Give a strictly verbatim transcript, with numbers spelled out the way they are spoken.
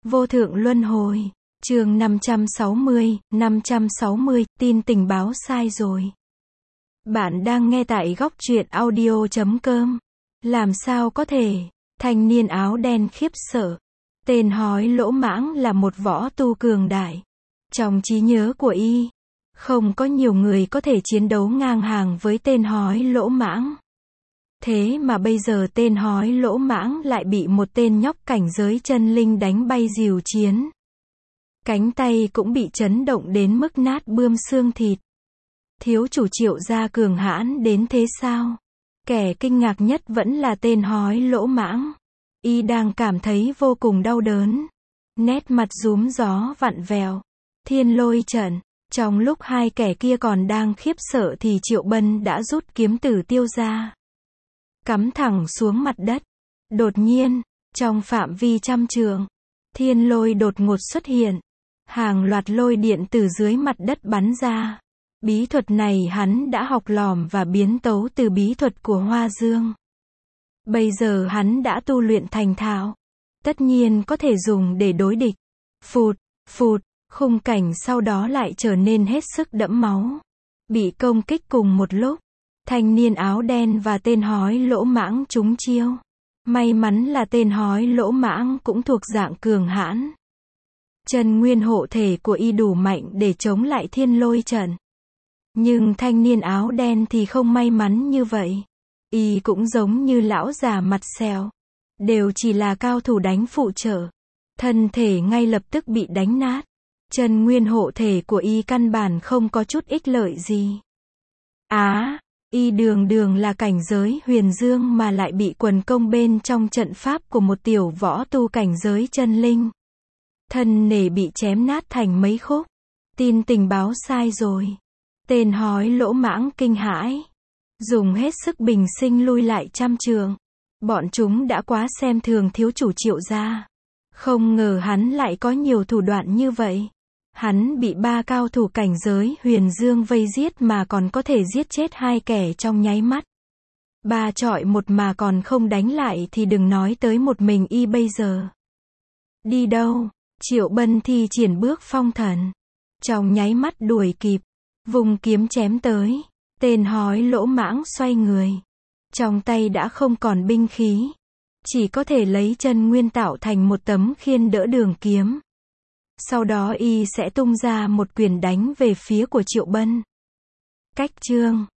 Vô thượng luân hồi. Chương năm trăm sáu mươi, năm trăm sáu mươi, tin tình báo sai rồi. Bạn đang nghe tại góc truyện audio chấm com. Làm sao có thể? Thanh niên áo đen khiếp sợ. Tên hói lỗ mãng là một võ tu cường đại. Trong trí nhớ của y, không có nhiều người có thể chiến đấu ngang hàng với tên hói lỗ mãng. Thế mà bây giờ tên hói lỗ mãng lại bị một tên nhóc cảnh giới chân linh đánh bay dìu chiến. Cánh tay cũng bị chấn động đến mức nát bươm xương thịt. Thiếu chủ Triệu gia cường hãn đến thế sao? Kẻ kinh ngạc nhất vẫn là tên hói lỗ mãng. Y đang cảm thấy vô cùng đau đớn. Nét mặt rúm gió vặn vẹo. Thiên lôi trận. Trong lúc hai kẻ kia còn đang khiếp sợ thì Triệu Bân đã rút kiếm tử tiêu ra. Cắm thẳng xuống mặt đất. Đột nhiên, trong phạm vi trăm trượng, thiên lôi đột ngột xuất hiện. Hàng loạt lôi điện từ dưới mặt đất bắn ra. Bí thuật này hắn đã học lỏm và biến tấu từ bí thuật của Hoa Dương. Bây giờ hắn đã tu luyện thành thạo. Tất nhiên có thể dùng để đối địch. Phụt, phụt, khung cảnh sau đó lại trở nên hết sức đẫm máu. Bị công kích cùng một lúc. Thanh niên áo đen và tên hói lỗ mãng trúng chiêu. May mắn là tên hói lỗ mãng cũng thuộc dạng cường hãn. Chân nguyên hộ thể của y đủ mạnh để chống lại thiên lôi trận. Nhưng thanh niên áo đen thì không may mắn như vậy. Y cũng giống như lão già mặt sẹo. Đều chỉ là cao thủ đánh phụ trợ. Thân thể ngay lập tức bị đánh nát. Chân nguyên hộ thể của y căn bản không có chút ích lợi gì. Á, y đường đường là cảnh giới huyền dương mà lại bị quần công bên trong trận pháp của một tiểu võ tu cảnh giới chân linh. Thân nể bị chém nát thành mấy khúc. Tin tình báo sai rồi. Tên hói lỗ mãng kinh hãi. Dùng hết sức bình sinh lui lại trăm trượng. Bọn chúng đã quá xem thường thiếu chủ Triệu gia. Không ngờ hắn lại có nhiều thủ đoạn như vậy. Hắn bị ba cao thủ cảnh giới huyền dương vây giết mà còn có thể giết chết hai kẻ trong nháy mắt. Ba chọi một mà còn không đánh lại thì đừng nói tới một mình y bây giờ. Đi đâu? Triệu Bân thi triển bước phong thần. Trong nháy mắt đuổi kịp. Vùng kiếm chém tới. Tên hói lỗ mãng xoay người. Trong tay đã không còn binh khí. Chỉ có thể lấy chân nguyên tạo thành một tấm khiên đỡ đường kiếm. Sau đó y sẽ tung ra một quyền đánh về phía của Triệu Bân. Cách chương